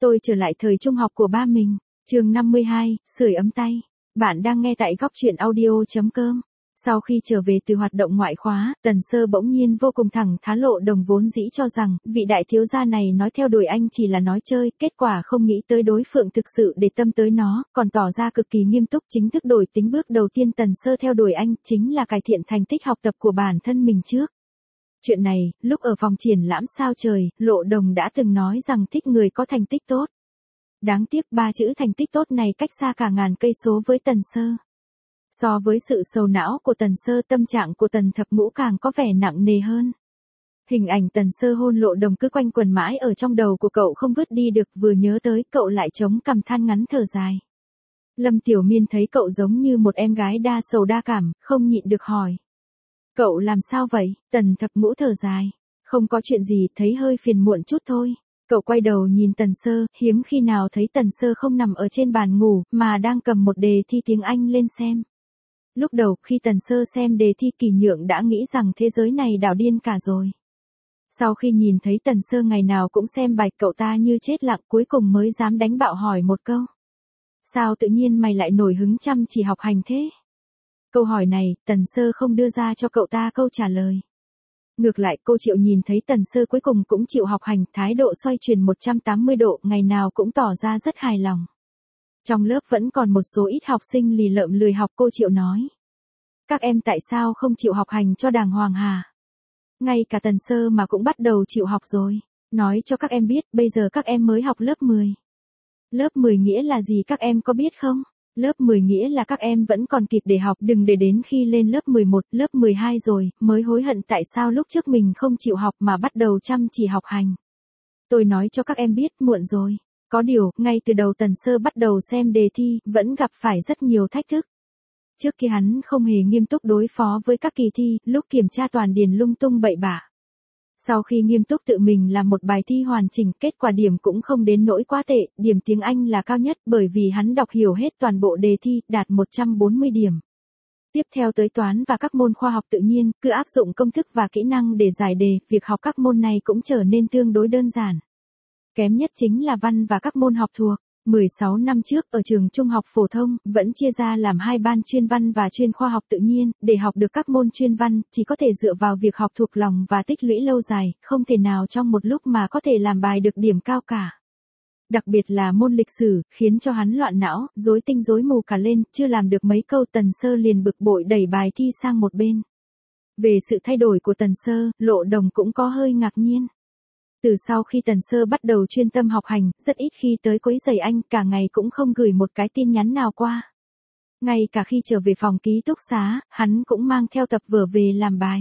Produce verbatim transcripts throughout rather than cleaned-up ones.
Tôi trở lại thời trung học của ba mình. Chương năm mươi hai, sưởi ấm tay. Bạn đang nghe tại góc truyện audio chấm com. Sau khi trở về từ hoạt động ngoại khóa, Tần Sơ bỗng nhiên vô cùng thẳng thắn Lộ Đồng vốn dĩ cho rằng, vị đại thiếu gia này nói theo đuổi anh chỉ là nói chơi, kết quả không nghĩ tới đối phương thực sự để tâm tới nó, còn tỏ ra cực kỳ nghiêm túc. Chính thức đổi tính bước đầu tiên Tần Sơ theo đuổi anh, chính là cải thiện thành tích học tập của bản thân mình trước. Chuyện này, lúc ở phòng triển lãm sao trời, Lộ Đồng đã từng nói rằng thích người có thành tích tốt. Đáng tiếc ba chữ thành tích tốt này cách xa cả ngàn cây số với Tần Sơ. So với sự sầu não của Tần Sơ, tâm trạng của Tần Thập Ngũ càng có vẻ nặng nề hơn. Hình ảnh Tần Sơ hôn Lộ Đồng cứ quanh quẩn mãi ở trong đầu của cậu không vứt đi được, vừa nhớ tới cậu lại chống cằm than ngắn thở dài. Lâm Tiểu Miên thấy cậu giống như một em gái đa sầu đa cảm, không nhịn được hỏi. Cậu làm sao vậy? Tần Thập Ngũ thở dài. Không có chuyện gì, thấy hơi phiền muộn chút thôi. Cậu quay đầu nhìn Tần Sơ, hiếm khi nào thấy Tần Sơ không nằm ở trên bàn ngủ, mà đang cầm một đề thi tiếng Anh lên xem. Lúc đầu, khi Tần Sơ xem đề thi Kỳ Nhượng đã nghĩ rằng thế giới này đảo điên cả rồi. Sau khi nhìn thấy Tần Sơ ngày nào cũng xem bài, cậu ta như chết lặng, cuối cùng mới dám đánh bạo hỏi một câu. Sao tự nhiên mày lại nổi hứng chăm chỉ học hành thế? Câu hỏi này, Tần Sơ không đưa ra cho cậu ta câu trả lời. Ngược lại, cô Triệu nhìn thấy Tần Sơ cuối cùng cũng chịu học hành, thái độ xoay chuyển một trăm tám mươi độ, ngày nào cũng tỏ ra rất hài lòng. Trong lớp vẫn còn một số ít học sinh lì lợm lười học, cô Triệu nói. Các em tại sao không chịu học hành cho đàng hoàng hả? Ngay cả Tần Sơ mà cũng bắt đầu chịu học rồi. Nói cho các em biết, bây giờ các em mới học lớp mười. Lớp mười nghĩa là gì các em có biết không? Lớp mười nghĩa là các em vẫn còn kịp để học, đừng để đến khi lên lớp mười một, lớp mười hai rồi, mới hối hận tại sao lúc trước mình không chịu học mà bắt đầu chăm chỉ học hành. Tôi nói cho các em biết, muộn rồi. Có điều, ngay từ đầu Tần Sơ bắt đầu xem đề thi, vẫn gặp phải rất nhiều thách thức. Trước kia hắn không hề nghiêm túc đối phó với các kỳ thi, lúc kiểm tra toàn điền lung tung bậy bạ. Sau khi nghiêm túc tự mình làm một bài thi hoàn chỉnh, kết quả điểm cũng không đến nỗi quá tệ, điểm tiếng Anh là cao nhất bởi vì hắn đọc hiểu hết toàn bộ đề thi, đạt một trăm bốn mươi điểm. Tiếp theo tới toán và các môn khoa học tự nhiên, cứ áp dụng công thức và kỹ năng để giải đề, việc học các môn này cũng trở nên tương đối đơn giản. Kém nhất chính là văn và các môn học thuộc. mười sáu năm trước, ở trường trung học phổ thông, vẫn chia ra làm hai ban chuyên văn và chuyên khoa học tự nhiên, để học được các môn chuyên văn, chỉ có thể dựa vào việc học thuộc lòng và tích lũy lâu dài, không thể nào trong một lúc mà có thể làm bài được điểm cao cả. Đặc biệt là môn lịch sử, khiến cho hắn loạn não, rối tinh rối mù cả lên, chưa làm được mấy câu Tần Sơ liền bực bội đẩy bài thi sang một bên. Về sự thay đổi của Tần Sơ, Lộ Đồng cũng có hơi ngạc nhiên. Từ sau khi Tần Sơ bắt đầu chuyên tâm học hành, rất ít khi tới quấy rầy anh, cả ngày cũng không gửi một cái tin nhắn nào qua. Ngay cả khi trở về phòng ký túc xá, hắn cũng mang theo tập vở về làm bài.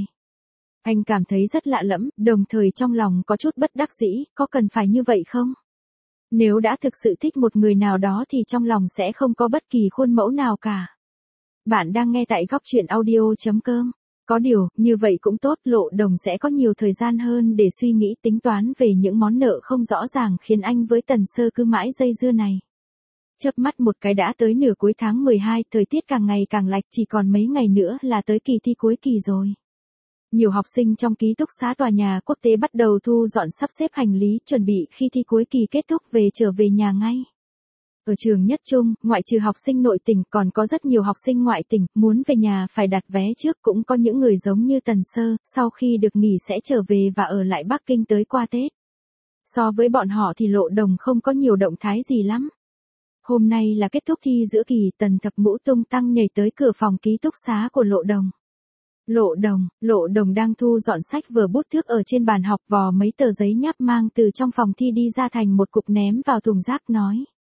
Anh cảm thấy rất lạ lẫm, đồng thời trong lòng có chút bất đắc dĩ, có cần phải như vậy không? Nếu đã thực sự thích một người nào đó thì trong lòng sẽ không có bất kỳ khuôn mẫu nào cả. Bạn đang nghe tại góc truyện audio chấm com. Có điều, như vậy cũng tốt, Lộ Đồng sẽ có nhiều thời gian hơn để suy nghĩ tính toán về những món nợ không rõ ràng khiến anh với Tần Sơ cứ mãi dây dưa này. Chớp mắt một cái đã tới nửa cuối tháng mười hai, thời tiết càng ngày càng lạnh, chỉ còn mấy ngày nữa là tới kỳ thi cuối kỳ rồi. Nhiều học sinh trong ký túc xá tòa nhà quốc tế bắt đầu thu dọn sắp xếp hành lý, chuẩn bị khi thi cuối kỳ kết thúc về trở về nhà ngay. Ở trường Nhất Trung, ngoại trừ học sinh nội tỉnh còn có rất nhiều học sinh ngoại tỉnh, muốn về nhà phải đặt vé trước, cũng có những người giống như Tần Sơ, sau khi được nghỉ sẽ trở về và ở lại Bắc Kinh tới qua Tết. So với bọn họ thì Lộ Đồng không có nhiều động thái gì lắm. Hôm nay là kết thúc thi giữa kỳ, Tần Thập Ngũ tung tăng nhảy tới cửa phòng ký túc xá của Lộ Đồng. Lộ Đồng, Lộ Đồng đang thu dọn sách vở bút thước ở trên bàn học, vò mấy tờ giấy nháp mang từ trong phòng thi đi ra thành một cục ném vào thùng rác nói.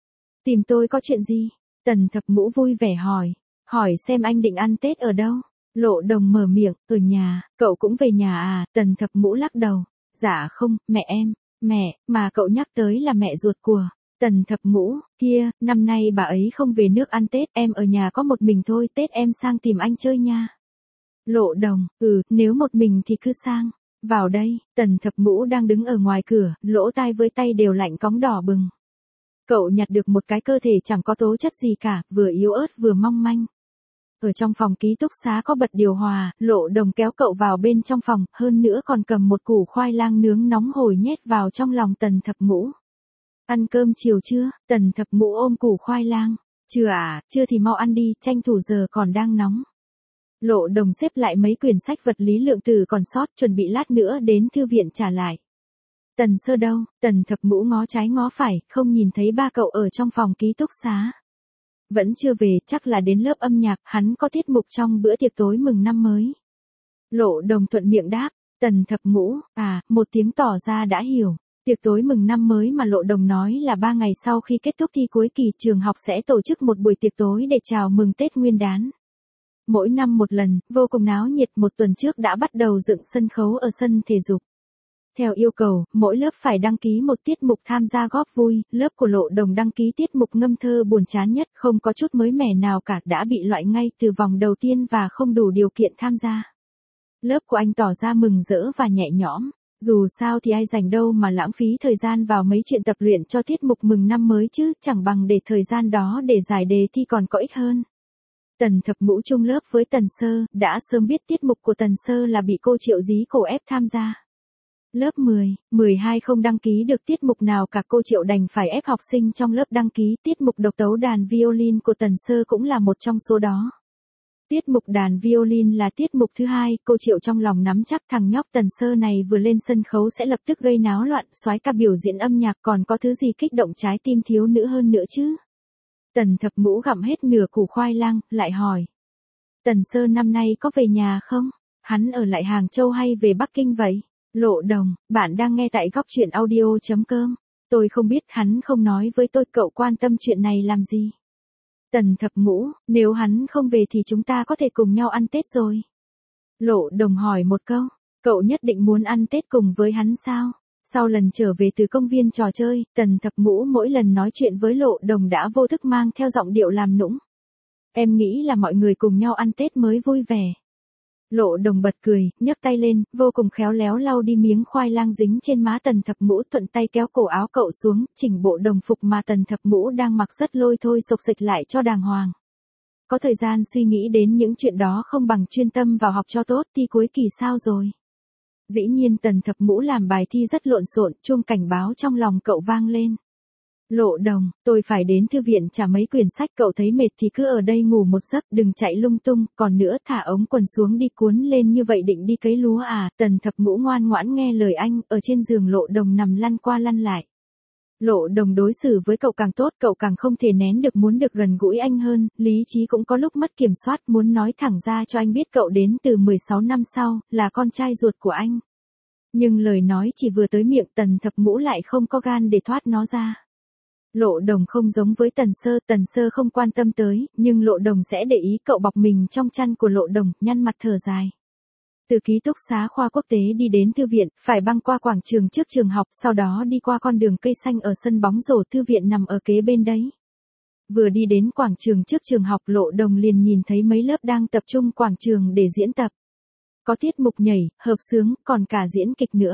Tìm tôi có chuyện gì? Tần Thập Ngũ vui vẻ hỏi. Hỏi xem anh định ăn Tết ở đâu? Lộ Đồng mở miệng, ở nhà. Cậu cũng về nhà à? Tần Thập Ngũ lắc đầu. Dạ không, mẹ em. Mẹ, mà cậu nhắc tới là mẹ ruột của Tần Thập Ngũ. Kia, năm nay bà ấy không về nước ăn Tết, em ở nhà có một mình thôi, Tết em sang tìm anh chơi nha. Lộ Đồng, ừ, nếu một mình thì cứ sang. Vào đây. Tần Thập Ngũ đang đứng ở ngoài cửa, lỗ tai với tay đều lạnh cóng đỏ bừng. Cậu nhặt được một cái cơ thể chẳng có tố chất gì cả, vừa yếu ớt vừa mong manh. Ở trong phòng ký túc xá có bật điều hòa, Lộ Đồng kéo cậu vào bên trong phòng, hơn nữa còn cầm một củ khoai lang nướng nóng hổi nhét vào trong lòng Tần Thập Ngũ. Ăn cơm chiều chưa? Tần Thập Ngũ ôm củ khoai lang. Chưa à, chưa thì mau ăn đi, tranh thủ giờ còn đang nóng. Lộ Đồng xếp lại mấy quyển sách vật lý lượng tử còn sót, chuẩn bị lát nữa đến thư viện trả lại. Tần Sơ đâu? Tần Thập Ngũ ngó trái ngó phải, không nhìn thấy ba cậu ở trong phòng ký túc xá. Vẫn chưa về, chắc là đến lớp âm nhạc, hắn có tiết mục trong bữa tiệc tối mừng năm mới. Lộ Đồng thuận miệng đáp. Tần Thập Ngũ, à, một tiếng tỏ ra đã hiểu. Tiệc tối mừng năm mới mà Lộ Đồng nói là ba ngày sau khi kết thúc thi cuối kỳ trường học sẽ tổ chức một buổi tiệc tối để chào mừng Tết Nguyên đán. Mỗi năm một lần, vô cùng náo nhiệt, một tuần trước đã bắt đầu dựng sân khấu ở sân thể dục. Theo yêu cầu, mỗi lớp phải đăng ký một tiết mục tham gia góp vui, lớp của Lộ Đồng đăng ký tiết mục ngâm thơ buồn chán nhất, không có chút mới mẻ nào cả, đã bị loại ngay từ vòng đầu tiên và không đủ điều kiện tham gia. Lớp của anh tỏ ra mừng rỡ và nhẹ nhõm. Dù sao thì ai rảnh đâu mà lãng phí thời gian vào mấy chuyện tập luyện cho tiết mục mừng năm mới chứ, chẳng bằng để thời gian đó để giải đề thi còn có ích hơn. Tần Thập Ngũ chung lớp với Tần Sơ, đã sớm biết tiết mục của Tần Sơ là bị cô Triệu Dí cổ ép tham gia. Lớp mười, mười hai không đăng ký được tiết mục nào cả, cô Triệu đành phải ép học sinh trong lớp đăng ký. Tiết mục độc tấu đàn violin của Tần Sơ cũng là một trong số đó. Tiết mục đàn violin là tiết mục thứ hai, cô Triệu trong lòng nắm chắc thằng nhóc Tần Sơ này vừa lên sân khấu sẽ lập tức gây náo loạn, soái ca biểu diễn âm nhạc, còn có thứ gì kích động trái tim thiếu nữ hơn nữa chứ. Tần Thập Ngũ gặm hết nửa củ khoai lang, lại hỏi. Tần Sơ năm nay có về nhà không? Hắn ở lại Hàng Châu hay về Bắc Kinh vậy? Lộ Đồng, bạn đang nghe tại góc truyện audio chấm com. Tôi không biết, hắn không nói với tôi, cậu quan tâm chuyện này làm gì? Tần Thập Ngũ, nếu hắn không về thì chúng ta có thể cùng nhau ăn Tết rồi. Lộ Đồng hỏi một câu, cậu nhất định muốn ăn Tết cùng với hắn sao? Sau lần trở về từ công viên trò chơi, Tần Thập Ngũ mỗi lần nói chuyện với Lộ Đồng đã vô thức mang theo giọng điệu làm nũng. Em nghĩ là mọi người cùng nhau ăn Tết mới vui vẻ. Lộ Đồng bật cười, nhấc tay lên, vô cùng khéo léo lau đi miếng khoai lang dính trên má Tần Thập Ngũ, thuận tay kéo cổ áo cậu xuống, chỉnh bộ đồng phục mà Tần Thập Ngũ đang mặc rất lôi thôi xộc xệch lại cho đàng hoàng. Có thời gian suy nghĩ đến những chuyện đó không bằng chuyên tâm vào học cho tốt, thi cuối kỳ sao rồi? Dĩ nhiên Tần Thập Ngũ làm bài thi rất lộn xộn, chuông cảnh báo trong lòng cậu vang lên. Lộ Đồng, tôi phải đến thư viện trả mấy quyển sách, cậu thấy mệt thì cứ ở đây ngủ một giấc, đừng chạy lung tung, còn nữa thả ống quần xuống đi, cuốn lên như vậy định đi cấy lúa à? Tần Thập Ngũ ngoan ngoãn nghe lời anh, ở trên giường Lộ Đồng nằm lăn qua lăn lại. Lộ Đồng đối xử với cậu càng tốt, cậu càng không thể nén được muốn được gần gũi anh hơn, lý trí cũng có lúc mất kiểm soát, muốn nói thẳng ra cho anh biết cậu đến từ mười sáu năm sau, là con trai ruột của anh. Nhưng lời nói chỉ vừa tới miệng, Tần Thập Ngũ lại không có gan để thoát nó ra. Lộ Đồng không giống với Tần Sơ, Tần Sơ không quan tâm tới, nhưng Lộ Đồng sẽ để ý cậu bọc mình trong chăn của Lộ Đồng, nhăn mặt thở dài. Từ ký túc xá khoa quốc tế đi đến thư viện, phải băng qua quảng trường trước trường học, sau đó đi qua con đường cây xanh ở sân bóng rổ, thư viện nằm ở kế bên đấy. Vừa đi đến quảng trường trước trường học, Lộ Đồng liền nhìn thấy mấy lớp đang tập trung quảng trường để diễn tập. Có tiết mục nhảy, hợp xướng, còn cả diễn kịch nữa.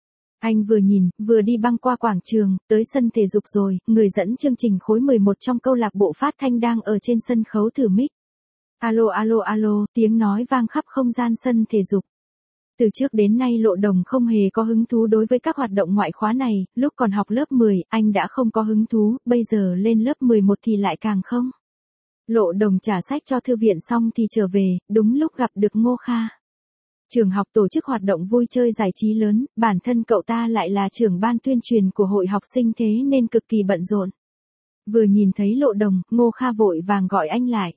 Anh vừa nhìn, vừa đi băng qua quảng trường, tới sân thể dục rồi, người dẫn chương trình khối mười một trong câu lạc bộ phát thanh đang ở trên sân khấu thử mic. Alo alo alo, tiếng nói vang khắp không gian sân thể dục. Từ trước đến nay Lộ Đồng không hề có hứng thú đối với các hoạt động ngoại khóa này, lúc còn học lớp mười, anh đã không có hứng thú, bây giờ lên lớp mười một thì lại càng không. Lộ Đồng trả sách cho thư viện xong thì trở về, đúng lúc gặp được Ngô Kha. Trường học tổ chức hoạt động vui chơi giải trí lớn, bản thân cậu ta lại là trưởng ban tuyên truyền của hội học sinh thế nên cực kỳ bận rộn. Vừa nhìn thấy Lộ Đồng, Ngô Kha vội vàng gọi anh lại.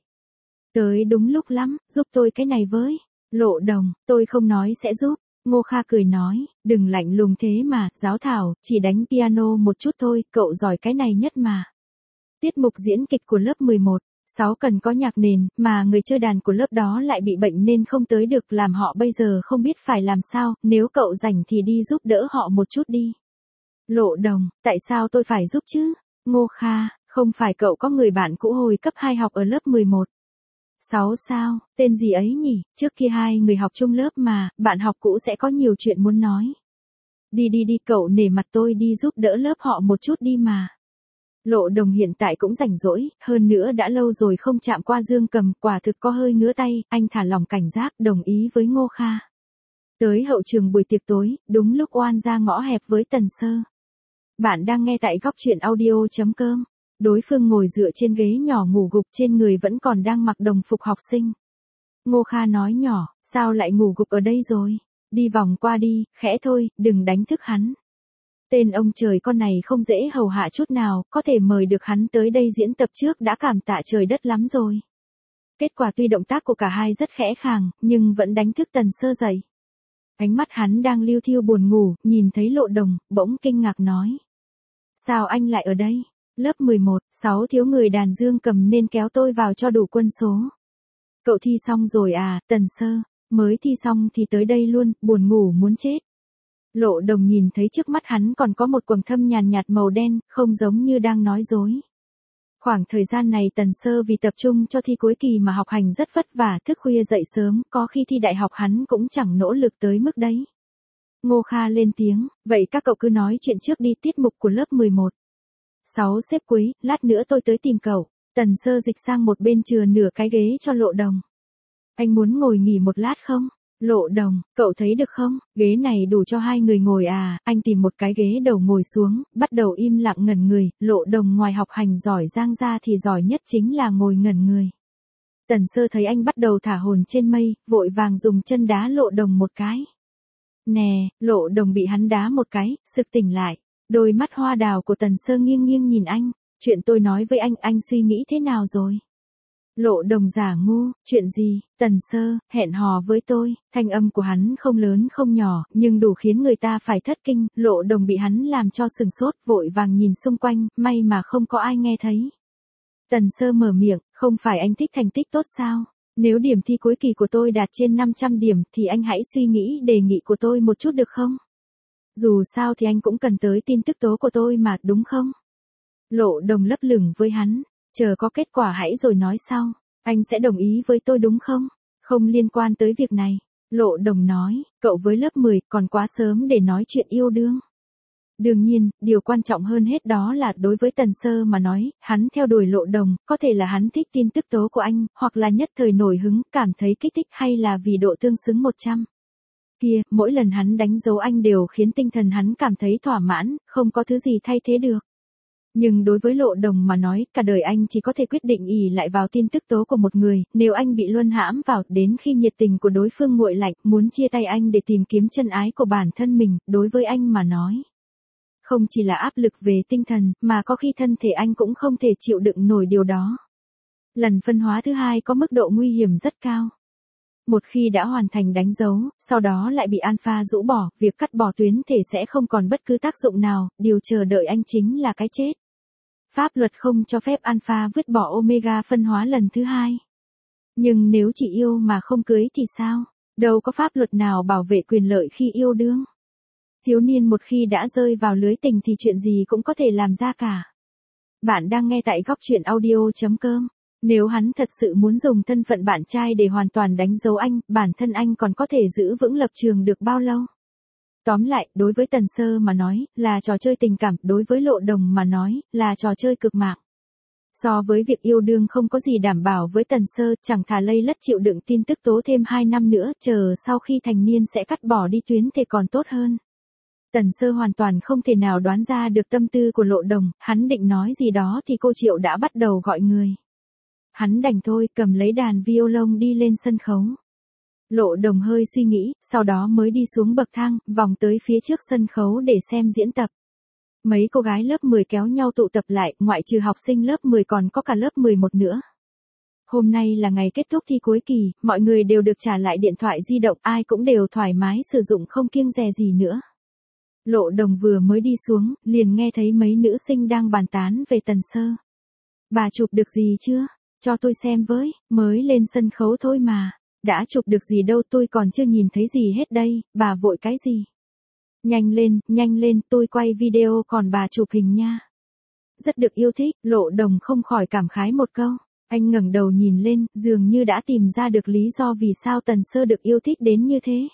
Tới đúng lúc lắm, giúp tôi cái này với. Lộ Đồng, tôi không nói sẽ giúp. Ngô Kha cười nói, đừng lạnh lùng thế mà, giáo thảo, chỉ đánh piano một chút thôi, cậu giỏi cái này nhất mà. Tiết mục diễn kịch của lớp mười một. sáu cần có nhạc nền, mà người chơi đàn của lớp đó lại bị bệnh nên không tới được, làm họ bây giờ không biết phải làm sao, nếu cậu rảnh thì đi giúp đỡ họ một chút đi. Lộ Đồng, tại sao tôi phải giúp chứ? Ngô Kha, không phải cậu có người bạn cũ hồi cấp hai học ở lớp mười một. sáu sao, tên gì ấy nhỉ, trước kia hai người học chung lớp mà, bạn học cũ sẽ có nhiều chuyện muốn nói. Đi đi đi, cậu nể mặt tôi đi giúp đỡ lớp họ một chút đi mà. Lộ Đồng hiện tại cũng rảnh rỗi, hơn nữa đã lâu rồi không chạm qua Dương Cầm, quả thực có hơi ngứa tay, anh thả lòng cảnh giác, đồng ý với Ngô Kha. Tới hậu trường buổi tiệc tối, đúng lúc oan ra ngõ hẹp với Tần Sơ. Bạn đang nghe tại góc chuyện audio chấm com. Đối phương ngồi dựa trên ghế nhỏ ngủ gục, trên người vẫn còn đang mặc đồng phục học sinh. Ngô Kha nói nhỏ, sao lại ngủ gục ở đây rồi? Đi vòng qua đi, khẽ thôi, đừng đánh thức hắn. Tên ông trời con này không dễ hầu hạ chút nào, có thể mời được hắn tới đây diễn tập trước đã cảm tạ trời đất lắm rồi. Kết quả tuy động tác của cả hai rất khẽ khàng, nhưng vẫn đánh thức Tần Sơ dậy. Ánh mắt hắn đang liêu thiêu buồn ngủ, nhìn thấy Lộ Đồng, bỗng kinh ngạc nói. Sao anh lại ở đây? Lớp mười một, sáu thiếu người đàn dương cầm nên kéo tôi vào cho đủ quân số. Cậu thi xong rồi à, Tần Sơ? Mới thi xong thì tới đây luôn, buồn ngủ muốn chết. Lộ Đồng nhìn thấy trước mắt hắn còn có một quầng thâm nhàn nhạt màu đen, không giống như đang nói dối. Khoảng thời gian này Tần Sơ vì tập trung cho thi cuối kỳ mà học hành rất vất vả, thức khuya dậy sớm, có khi thi đại học hắn cũng chẳng nỗ lực tới mức đấy. Ngô Kha lên tiếng, vậy các cậu cứ nói chuyện trước đi, tiết mục của lớp mười một. Sáu xếp cuối, lát nữa tôi tới tìm cậu. Tần Sơ dịch sang một bên chừa nửa cái ghế cho Lộ Đồng. Anh muốn ngồi nghỉ một lát không? Lộ Đồng, cậu thấy được không? Ghế này đủ cho hai người ngồi à? Anh tìm một cái ghế đầu ngồi xuống, bắt đầu im lặng ngẩn người. Lộ Đồng ngoài học hành giỏi giang ra thì giỏi nhất chính là ngồi ngẩn người. Tần Sơ thấy anh bắt đầu thả hồn trên mây, vội vàng dùng chân đá Lộ Đồng một cái. Nè, Lộ Đồng bị hắn đá một cái, sực tỉnh lại. Đôi mắt hoa đào của Tần Sơ nghiêng nghiêng nhìn anh. Chuyện tôi nói với anh, anh suy nghĩ thế nào rồi? Lộ Đồng giả ngu, chuyện gì? Tần Sơ, hẹn hò với tôi. Thanh âm của hắn không lớn không nhỏ, nhưng đủ khiến người ta phải thất kinh. Lộ Đồng bị hắn làm cho sừng sốt, vội vàng nhìn xung quanh, may mà không có ai nghe thấy. Tần Sơ mở miệng, không phải anh thích thành tích tốt sao? Nếu điểm thi cuối kỳ của tôi đạt trên năm trăm điểm thì anh hãy suy nghĩ đề nghị của tôi một chút được không? Dù sao thì anh cũng cần tới tin tức tố của tôi mà, đúng không? Lộ Đồng lấp lửng với hắn, chờ có kết quả hãy rồi nói sau. Anh sẽ đồng ý với tôi đúng không? Không liên quan tới việc này. Lộ Đồng nói, cậu với lớp mười còn quá sớm để nói chuyện yêu đương. Đương nhiên, điều quan trọng hơn hết đó là đối với Tần Sơ mà nói, hắn theo đuổi Lộ Đồng, có thể là hắn thích tin tức tố của anh, hoặc là nhất thời nổi hứng, cảm thấy kích thích, hay là vì độ tương xứng một trăm. Kia, mỗi lần hắn đánh dấu anh đều khiến tinh thần hắn cảm thấy thỏa mãn, không có thứ gì thay thế được. Nhưng đối với Lộ Đồng mà nói, cả đời anh chỉ có thể quyết định ỷ lại vào tin tức tố của một người, nếu anh bị luân hãm vào, đến khi nhiệt tình của đối phương nguội lạnh, muốn chia tay anh để tìm kiếm chân ái của bản thân mình, đối với anh mà nói. Không chỉ là áp lực về tinh thần, mà có khi thân thể anh cũng không thể chịu đựng nổi điều đó. Lần phân hóa thứ hai có mức độ nguy hiểm rất cao. Một khi đã hoàn thành đánh dấu, sau đó lại bị alpha rũ bỏ, việc cắt bỏ tuyến thể sẽ không còn bất cứ tác dụng nào, điều chờ đợi anh chính là cái chết. Pháp luật không cho phép alpha vứt bỏ omega phân hóa lần thứ hai. Nhưng nếu chỉ yêu mà không cưới thì sao? Đâu có pháp luật nào bảo vệ quyền lợi khi yêu đương. Thiếu niên một khi đã rơi vào lưới tình thì chuyện gì cũng có thể làm ra cả. Bạn đang nghe tại góc chuyện audio chấm com. Nếu hắn thật sự muốn dùng thân phận bạn trai để hoàn toàn đánh dấu anh, bản thân anh còn có thể giữ vững lập trường được bao lâu? Tóm lại, đối với Tần Sơ mà nói, là trò chơi tình cảm, đối với Lộ Đồng mà nói, là trò chơi cực mạng. So với việc yêu đương không có gì đảm bảo với Tần Sơ, chẳng thà lây lất chịu đựng tin tức tố thêm hai năm nữa, chờ sau khi thành niên sẽ cắt bỏ đi tuyến thì còn tốt hơn. Tần Sơ hoàn toàn không thể nào đoán ra được tâm tư của Lộ Đồng, hắn định nói gì đó thì cô Triệu đã bắt đầu gọi người. Hắn đành thôi, cầm lấy đàn violon đi lên sân khấu. Lộ Đồng hơi suy nghĩ, sau đó mới đi xuống bậc thang, vòng tới phía trước sân khấu để xem diễn tập. Mấy cô gái lớp mười kéo nhau tụ tập lại, ngoại trừ học sinh lớp mười còn có cả lớp mười một nữa. Hôm nay là ngày kết thúc thi cuối kỳ, mọi người đều được trả lại điện thoại di động, ai cũng đều thoải mái sử dụng không kiêng dè gì nữa. Lộ Đồng vừa mới đi xuống, liền nghe thấy mấy nữ sinh đang bàn tán về Tần Sơ. Bà chụp được gì chưa? Cho tôi xem với, mới lên sân khấu thôi mà. Đã chụp được gì đâu, tôi còn chưa nhìn thấy gì hết đây, bà vội cái gì? Nhanh lên, nhanh lên, tôi quay video còn bà chụp hình nha. Rất được yêu thích, Lộ Đồng không khỏi cảm khái một câu. Anh ngẩng đầu nhìn lên, dường như đã tìm ra được lý do vì sao Tần Sơ được yêu thích đến như thế.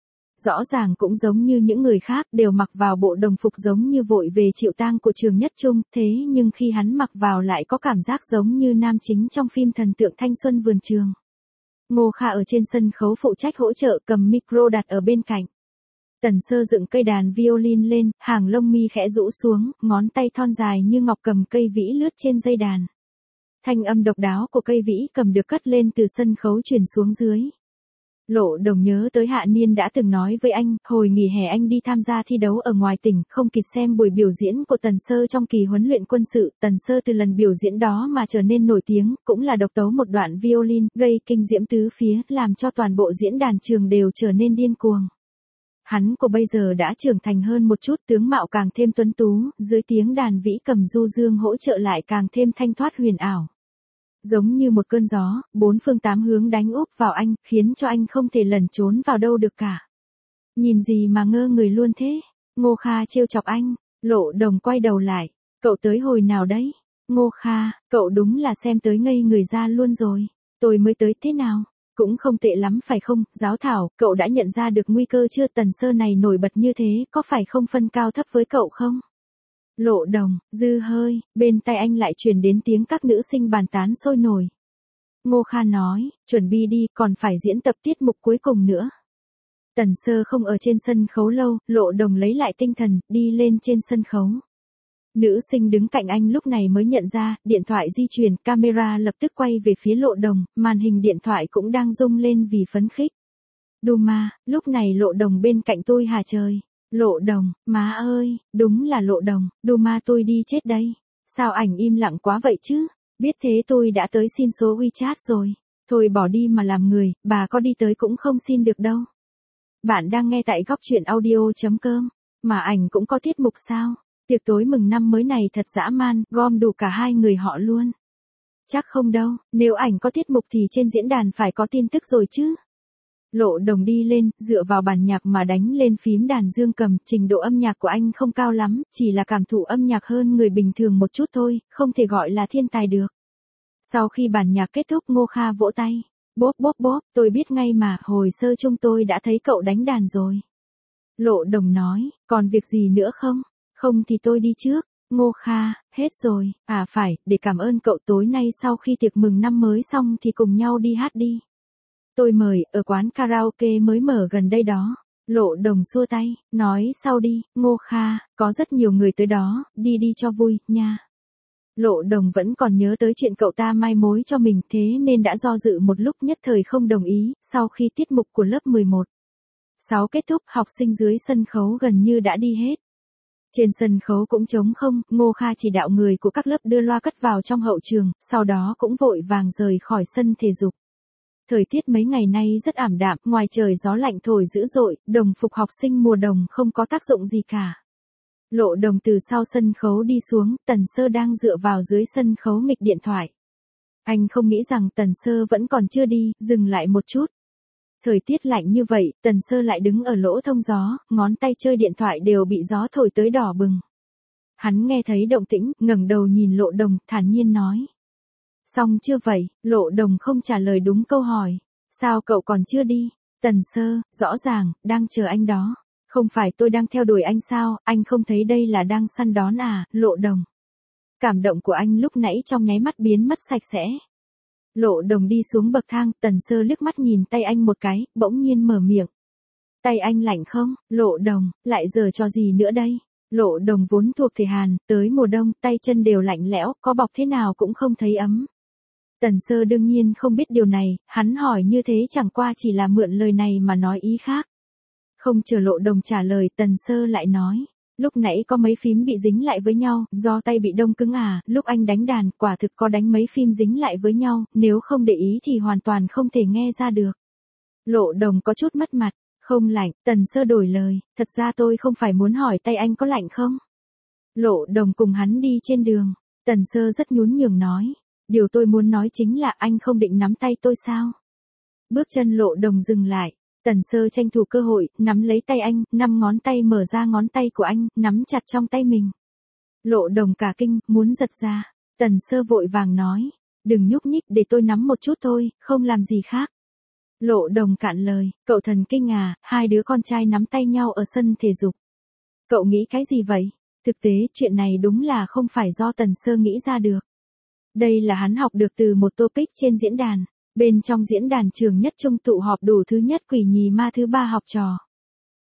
Rõ ràng cũng giống như những người khác, đều mặc vào bộ đồng phục giống như vội về chịu tang của Trường Nhất Trung, thế nhưng khi hắn mặc vào lại có cảm giác giống như nam chính trong phim Thần tượng thanh xuân vườn trường. Ngô Kha ở trên sân khấu phụ trách hỗ trợ, cầm micro đặt ở bên cạnh. Tần Sơ dựng cây đàn violin lên, hàng lông mi khẽ rũ xuống, ngón tay thon dài như ngọc cầm cây vĩ lướt trên dây đàn. Thanh âm độc đáo của cây vĩ cầm được cất lên từ sân khấu truyền xuống dưới. Lộ Đồng nhớ tới Hạ Niên đã từng nói với anh, hồi nghỉ hè anh đi tham gia thi đấu ở ngoài tỉnh, không kịp xem buổi biểu diễn của Tần Sơ trong kỳ huấn luyện quân sự. Tần Sơ từ lần biểu diễn đó mà trở nên nổi tiếng, cũng là độc tấu một đoạn violin, gây kinh diễm tứ phía, làm cho toàn bộ diễn đàn trường đều trở nên điên cuồng. Hắn của bây giờ đã trưởng thành hơn một chút, tướng mạo càng thêm tuấn tú, dưới tiếng đàn vĩ cầm du dương hỗ trợ lại càng thêm thanh thoát huyền ảo. Giống như một cơn gió, bốn phương tám hướng đánh úp vào anh, khiến cho anh không thể lẩn trốn vào đâu được cả. Nhìn gì mà ngơ người luôn thế? Ngô Kha trêu chọc anh. Lộ Đồng quay đầu lại. Cậu tới hồi nào đấy? Ngô Kha, cậu đúng là xem tới ngây người ra luôn rồi. Tôi mới tới thế nào? Cũng không tệ lắm phải không? Giáo thảo, cậu đã nhận ra được nguy cơ chưa? Tần Sơ này nổi bật như thế, có phải không phân cao thấp với cậu không? Lộ Đồng, dư hơi, bên tai anh lại truyền đến tiếng các nữ sinh bàn tán sôi nổi. Ngô Kha nói, chuẩn bị đi, còn phải diễn tập tiết mục cuối cùng nữa. Tần Sơ không ở trên sân khấu lâu, Lộ Đồng lấy lại tinh thần, đi lên trên sân khấu. Nữ sinh đứng cạnh anh lúc này mới nhận ra, điện thoại di chuyển, camera lập tức quay về phía Lộ Đồng, màn hình điện thoại cũng đang rung lên vì phấn khích. Duma, lúc này Lộ Đồng bên cạnh tôi hả trời. Lộ Đồng, má ơi, đúng là Lộ Đồng, Duma tôi đi chết đây. Sao ảnh im lặng quá vậy chứ? Biết thế tôi đã tới xin số WeChat rồi. Thôi bỏ đi mà làm người, bà có đi tới cũng không xin được đâu. Bạn đang nghe tại góc truyện audio chấm com. Mà ảnh cũng có tiết mục sao? Tiệc tối mừng năm mới này thật dã man, gom đủ cả hai người họ luôn. Chắc không đâu, nếu ảnh có tiết mục thì trên diễn đàn phải có tin tức rồi chứ. Lộ Đồng đi lên, dựa vào bàn nhạc mà đánh lên phím đàn dương cầm, trình độ âm nhạc của anh không cao lắm, chỉ là cảm thụ âm nhạc hơn người bình thường một chút thôi, không thể gọi là thiên tài được. Sau khi bản nhạc kết thúc, Ngô Kha vỗ tay. Bốp bốp bốp, tôi biết ngay mà, hồi sơ chung tôi đã thấy cậu đánh đàn rồi. Lộ Đồng nói, còn việc gì nữa không? Không thì tôi đi trước. Ngô Kha, hết rồi, à phải, để cảm ơn cậu tối nay sau khi tiệc mừng năm mới xong thì cùng nhau đi hát đi. Tôi mời, ở quán karaoke mới mở gần đây đó. Lộ Đồng xua tay, nói sau đi, Ngô Kha, có rất nhiều người tới đó, đi đi cho vui, nha. Lộ Đồng vẫn còn nhớ tới chuyện cậu ta mai mối cho mình, thế nên đã do dự một lúc nhất thời không đồng ý. Sau khi tiết mục của lớp mười một sáu kết thúc, học sinh dưới sân khấu gần như đã đi hết. Trên sân khấu cũng trống không, Ngô Kha chỉ đạo người của các lớp đưa loa cất vào trong hậu trường, sau đó cũng vội vàng rời khỏi sân thể dục. Thời tiết mấy ngày nay rất ảm đạm, ngoài trời gió lạnh thổi dữ dội, đồng phục học sinh mùa đông không có tác dụng gì cả. Lộ Đồng từ sau sân khấu đi xuống, Tần Sơ đang dựa vào dưới sân khấu nghịch điện thoại. Anh không nghĩ rằng Tần Sơ vẫn còn chưa đi, dừng lại một chút. Thời tiết lạnh như vậy, Tần Sơ lại đứng ở lỗ thông gió, ngón tay chơi điện thoại đều bị gió thổi tới đỏ bừng. Hắn nghe thấy động tĩnh, ngẩng đầu nhìn Lộ Đồng, thản nhiên nói. Xong chưa vậy? Lộ Đồng không trả lời đúng câu hỏi. Sao cậu còn chưa đi? Tần Sơ, rõ ràng, đang chờ anh đó. Không phải tôi đang theo đuổi anh sao, anh không thấy đây là đang săn đón à, Lộ Đồng. Cảm động của anh lúc nãy trong nháy mắt biến mất sạch sẽ. Lộ Đồng đi xuống bậc thang, Tần Sơ liếc mắt nhìn tay anh một cái, bỗng nhiên mở miệng. Tay anh lạnh không? Lộ Đồng, lại giờ cho gì nữa đây? Lộ Đồng vốn thuộc thể Hàn, tới mùa đông, tay chân đều lạnh lẽo, có bọc thế nào cũng không thấy ấm. Tần Sơ đương nhiên không biết điều này, hắn hỏi như thế chẳng qua chỉ là mượn lời này mà nói ý khác. Không chờ Lộ Đồng trả lời, Tần Sơ lại nói. Lúc nãy có mấy phím bị dính lại với nhau, do tay bị đông cứng à, lúc anh đánh đàn, quả thực có đánh mấy phím dính lại với nhau, nếu không để ý thì hoàn toàn không thể nghe ra được. Lộ Đồng có chút mất mặt, không lạnh, Tần Sơ đổi lời, thật ra tôi không phải muốn hỏi tay anh có lạnh không. Lộ Đồng cùng hắn đi trên đường, Tần Sơ rất nhún nhường nói, điều tôi muốn nói chính là anh không định nắm tay tôi sao. Bước chân Lộ Đồng dừng lại. Tần Sơ tranh thủ cơ hội, nắm lấy tay anh, năm ngón tay mở ra ngón tay của anh, nắm chặt trong tay mình. Lộ Đồng cả kinh, muốn giật ra. Tần Sơ vội vàng nói, đừng nhúc nhích, để tôi nắm một chút thôi, không làm gì khác. Lộ Đồng cạn lời, cậu thần kinh à, hai đứa con trai nắm tay nhau ở sân thể dục. Cậu nghĩ cái gì vậy? Thực tế, chuyện này đúng là không phải do Tần Sơ nghĩ ra được. Đây là hắn học được từ một topic trên diễn đàn. Bên trong diễn đàn trường nhất trung tụ họp đủ thứ nhất quỷ nhì ma thứ ba học trò.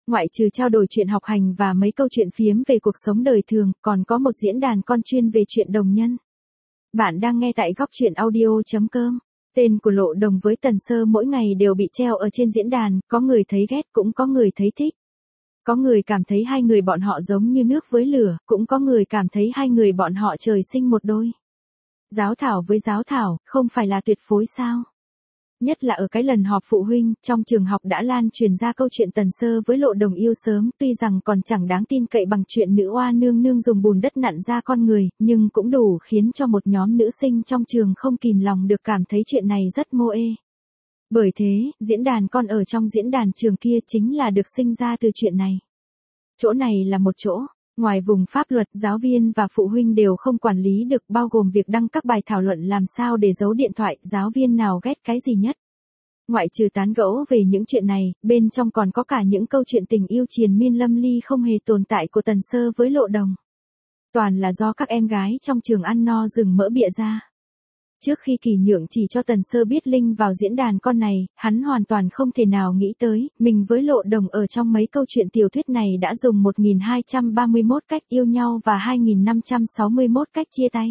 Ngoại trừ trao đổi chuyện học hành và mấy câu chuyện phiếm về cuộc sống đời thường, còn có một diễn đàn con chuyên về chuyện đồng nhân. Bạn đang nghe tại góc chuyện audio.com. Tên của Lộ Đồng với Tần Sơ mỗi ngày đều bị treo ở trên diễn đàn, có người thấy ghét cũng có người thấy thích. Có người cảm thấy hai người bọn họ giống như nước với lửa, cũng có người cảm thấy hai người bọn họ trời sinh một đôi. Giáo thảo với giáo thảo, không phải là tuyệt phối sao? Nhất là ở cái lần họp phụ huynh, trong trường học đã lan truyền ra câu chuyện Tần Sơ với Lộ Đồng yêu sớm, tuy rằng còn chẳng đáng tin cậy bằng chuyện nữ oa nương nương dùng bùn đất nặn ra con người, nhưng cũng đủ khiến cho một nhóm nữ sinh trong trường không kìm lòng được cảm thấy chuyện này rất mô ê. Bởi thế, diễn đàn con ở trong diễn đàn trường kia chính là được sinh ra từ chuyện này. Chỗ này là một chỗ, ngoài vùng pháp luật, giáo viên và phụ huynh đều không quản lý được, bao gồm việc đăng các bài thảo luận làm sao để giấu điện thoại, giáo viên nào ghét cái gì nhất. Ngoại trừ tán gẫu về những chuyện này, bên trong còn có cả những câu chuyện tình yêu triền miên lâm ly không hề tồn tại của Tần Sơ với Lộ Đồng. Toàn là do các em gái trong trường ăn no rừng mỡ bịa ra. Trước khi Kỳ Nhượng chỉ cho Tần Sơ biết link vào diễn đàn con này, hắn hoàn toàn không thể nào nghĩ tới, mình với Lộ Đồng ở trong mấy câu chuyện tiểu thuyết này đã dùng một nghìn hai trăm ba mươi mốt cách yêu nhau và hai nghìn năm trăm sáu mươi mốt cách chia tay.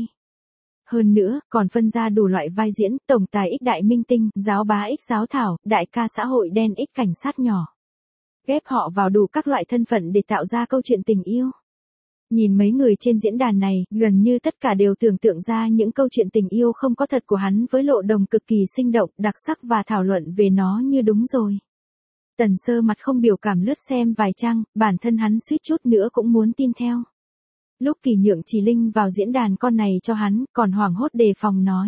Hơn nữa, còn phân ra đủ loại vai diễn, tổng tài ích đại minh tinh, giáo bá ích giáo thảo, đại ca xã hội đen ích cảnh sát nhỏ. Ghép họ vào đủ các loại thân phận để tạo ra câu chuyện tình yêu. Nhìn mấy người trên diễn đàn này, gần như tất cả đều tưởng tượng ra những câu chuyện tình yêu không có thật của hắn với Lộ Đồng cực kỳ sinh động, đặc sắc và thảo luận về nó như đúng rồi. Tần Sơ mặt không biểu cảm lướt xem vài trang, bản thân hắn suýt chút nữa cũng muốn tin theo. Lúc Kỳ Nhượng chỉ link vào diễn đàn con này cho hắn, còn hoảng hốt đề phòng nói.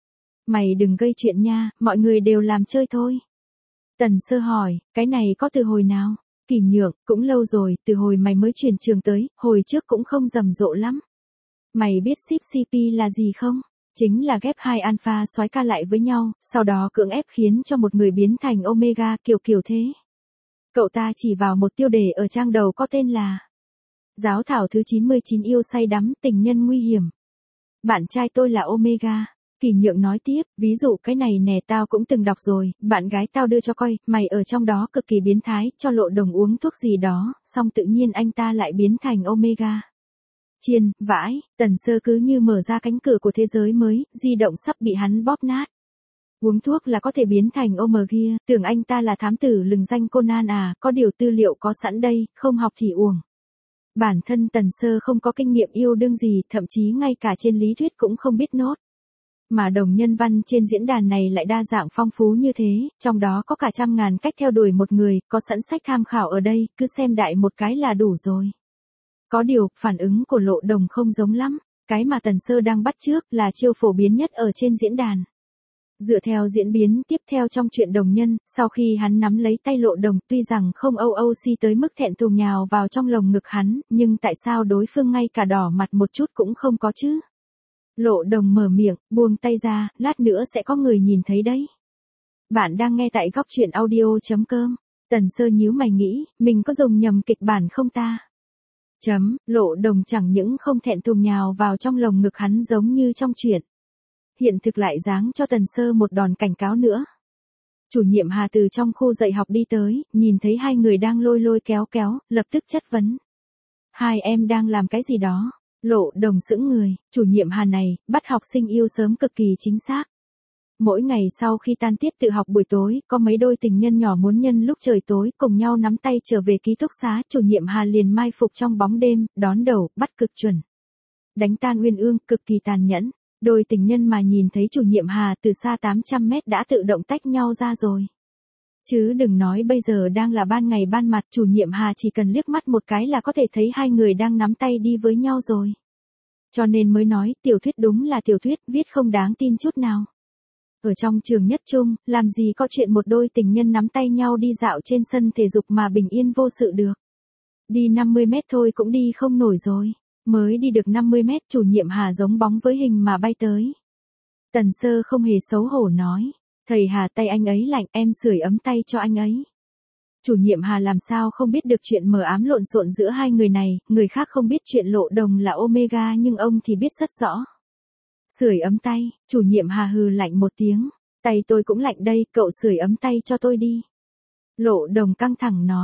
Mày đừng gây chuyện nha, mọi người đều làm chơi thôi. Tần Sơ hỏi, cái này có từ hồi nào? Kỳ Nhượng, cũng lâu rồi, từ hồi mày mới chuyển trường tới, hồi trước cũng không rầm rộ lắm. Mày biết ship xê pê là gì không? Chính là ghép hai alpha soái ca lại với nhau, sau đó cưỡng ép khiến cho một người biến thành omega kiểu kiểu thế. Cậu ta chỉ vào một tiêu đề ở trang đầu có tên là Giáo thảo thứ chín mươi chín yêu say đắm, tình nhân nguy hiểm. Bạn trai tôi là omega. Kỳ Nhượng nói tiếp, ví dụ cái này nè tao cũng từng đọc rồi, bạn gái tao đưa cho coi, mày ở trong đó cực kỳ biến thái, cho Lộ Đồng uống thuốc gì đó, xong tự nhiên anh ta lại biến thành omega. Chiên, vãi, Tần Sơ cứ như mở ra cánh cửa của thế giới mới, di động sắp bị hắn bóp nát. Uống thuốc là có thể biến thành omega, tưởng anh ta là thám tử lừng danh Conan à, có điều tư liệu có sẵn đây, không học thì uổng. Bản thân Tần Sơ không có kinh nghiệm yêu đương gì, thậm chí ngay cả trên lý thuyết cũng không biết nốt. Mà đồng nhân văn trên diễn đàn này lại đa dạng phong phú như thế, trong đó có cả trăm ngàn cách theo đuổi một người, có sẵn sách tham khảo ở đây, cứ xem đại một cái là đủ rồi. Có điều, phản ứng của Lộ Đồng không giống lắm, cái mà Tần Sơ đang bắt chước là chiêu phổ biến nhất ở trên diễn đàn. Dựa theo diễn biến tiếp theo trong chuyện đồng nhân, sau khi hắn nắm lấy tay Lộ Đồng, tuy rằng không âu âu si tới mức thẹn thùng nhào vào trong lồng ngực hắn, nhưng tại sao đối phương ngay cả đỏ mặt một chút cũng không có chứ? Lộ Đồng mở miệng, buông tay ra, lát nữa sẽ có người nhìn thấy đấy. Bạn đang nghe tại góc chuyện audio.com. Tần Sơ nhíu mày nghĩ, mình có dùng nhầm kịch bản không ta? Chấm, Lộ Đồng chẳng những không thẹn thùng nhào vào trong lồng ngực hắn giống như trong chuyện. Hiện thực lại giáng cho Tần Sơ một đòn cảnh cáo nữa. Chủ nhiệm Hà từ trong khu dạy học đi tới, nhìn thấy hai người đang lôi lôi kéo kéo, lập tức chất vấn. Hai em đang làm cái gì đó? Lộ Đồng sững người, chủ nhiệm Hà này, bắt học sinh yêu sớm cực kỳ chính xác. Mỗi ngày sau khi tan tiết tự học buổi tối, có mấy đôi tình nhân nhỏ muốn nhân lúc trời tối cùng nhau nắm tay trở về ký túc xá, chủ nhiệm Hà liền mai phục trong bóng đêm, đón đầu, bắt cực chuẩn. Đánh tan uyên ương, cực kỳ tàn nhẫn. Đôi tình nhân mà nhìn thấy chủ nhiệm Hà từ xa tám trăm mét đã tự động tách nhau ra rồi. Chứ đừng nói bây giờ đang là ban ngày ban mặt, chủ nhiệm Hà chỉ cần liếc mắt một cái là có thể thấy hai người đang nắm tay đi với nhau rồi. Cho nên mới nói, tiểu thuyết đúng là tiểu thuyết, viết không đáng tin chút nào. Ở trong trường nhất trung, làm gì có chuyện một đôi tình nhân nắm tay nhau đi dạo trên sân thể dục mà bình yên vô sự được. Đi năm mươi mét thôi cũng đi không nổi rồi. Mới đi được năm mươi mét, chủ nhiệm Hà giống bóng với hình mà bay tới. Tần Sơ không hề xấu hổ nói, thầy Hà tay anh ấy lạnh, em sưởi ấm tay cho anh ấy. Chủ nhiệm Hà làm sao không biết được chuyện mờ ám lộn xộn giữa hai người này, người khác không biết chuyện Lộ Đồng là omega nhưng ông thì biết rất rõ. Sưởi ấm tay, chủ nhiệm Hà hừ lạnh một tiếng, tay tôi cũng lạnh đây, cậu sưởi ấm tay cho tôi đi. Lộ Đồng căng thẳng nói,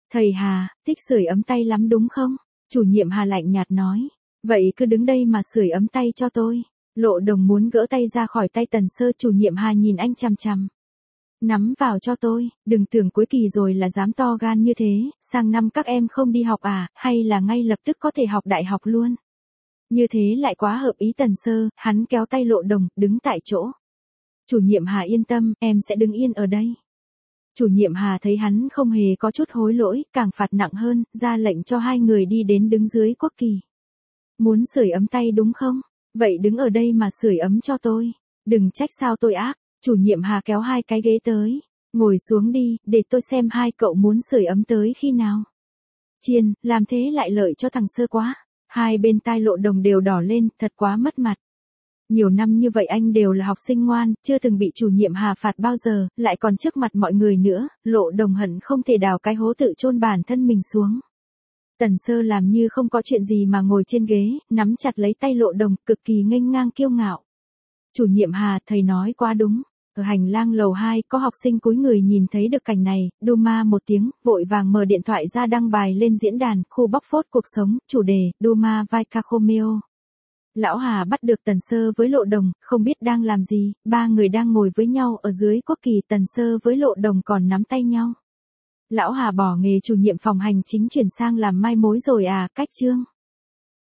Thầy Hà, thích sưởi ấm tay lắm đúng không? Chủ nhiệm Hà lạnh nhạt nói. Vậy cứ đứng đây mà sưởi ấm tay cho tôi. Lộ Đồng muốn gỡ tay ra khỏi tay Tần Sơ, chủ nhiệm Hà nhìn anh chằm chằm. Nắm vào cho tôi, đừng tưởng cuối kỳ rồi là dám to gan như thế, sang năm các em không đi học à, hay là ngay lập tức có thể học đại học luôn. Như thế lại quá hợp ý Tần Sơ, hắn kéo tay Lộ Đồng, đứng tại chỗ. Chủ nhiệm Hà yên tâm, em sẽ đứng yên ở đây. Chủ nhiệm Hà thấy hắn không hề có chút hối lỗi, càng phạt nặng hơn, ra lệnh cho hai người đi đến đứng dưới quốc kỳ. Muốn sưởi ấm tay đúng không? Vậy đứng ở đây mà sưởi ấm cho tôi. Đừng trách sao tôi ác. Chủ nhiệm Hà kéo hai cái ghế tới. Ngồi xuống đi, để tôi xem hai cậu muốn sưởi ấm tới khi nào. Chiên, làm thế lại lợi cho thằng Sơ quá. Hai bên tai Lộ Đồng đều đỏ lên, thật quá mất mặt. Nhiều năm như vậy anh đều là học sinh ngoan, chưa từng bị chủ nhiệm Hà phạt bao giờ, lại còn trước mặt mọi người nữa, Lộ Đồng hận không thể đào cái hố tự chôn bản thân mình xuống. Tần Sơ làm như không có chuyện gì mà ngồi trên ghế, nắm chặt lấy tay Lộ Đồng, cực kỳ nghênh ngang kiêu ngạo. Chủ nhiệm Hà, thầy nói quá đúng. Ở hành lang lầu hai, có học sinh cúi người nhìn thấy được cảnh này, đu ma một tiếng, vội vàng mở điện thoại ra đăng bài lên diễn đàn, khu bóc phốt cuộc sống, chủ đề, đu ma vai Cacomeo. Lão Hà bắt được Tần Sơ với Lộ Đồng, không biết đang làm gì, ba người đang ngồi với nhau ở dưới quốc kỳ, Tần Sơ với Lộ Đồng còn nắm tay nhau. Lão Hà bỏ nghề chủ nhiệm phòng hành chính chuyển sang làm mai mối rồi à, cách chương.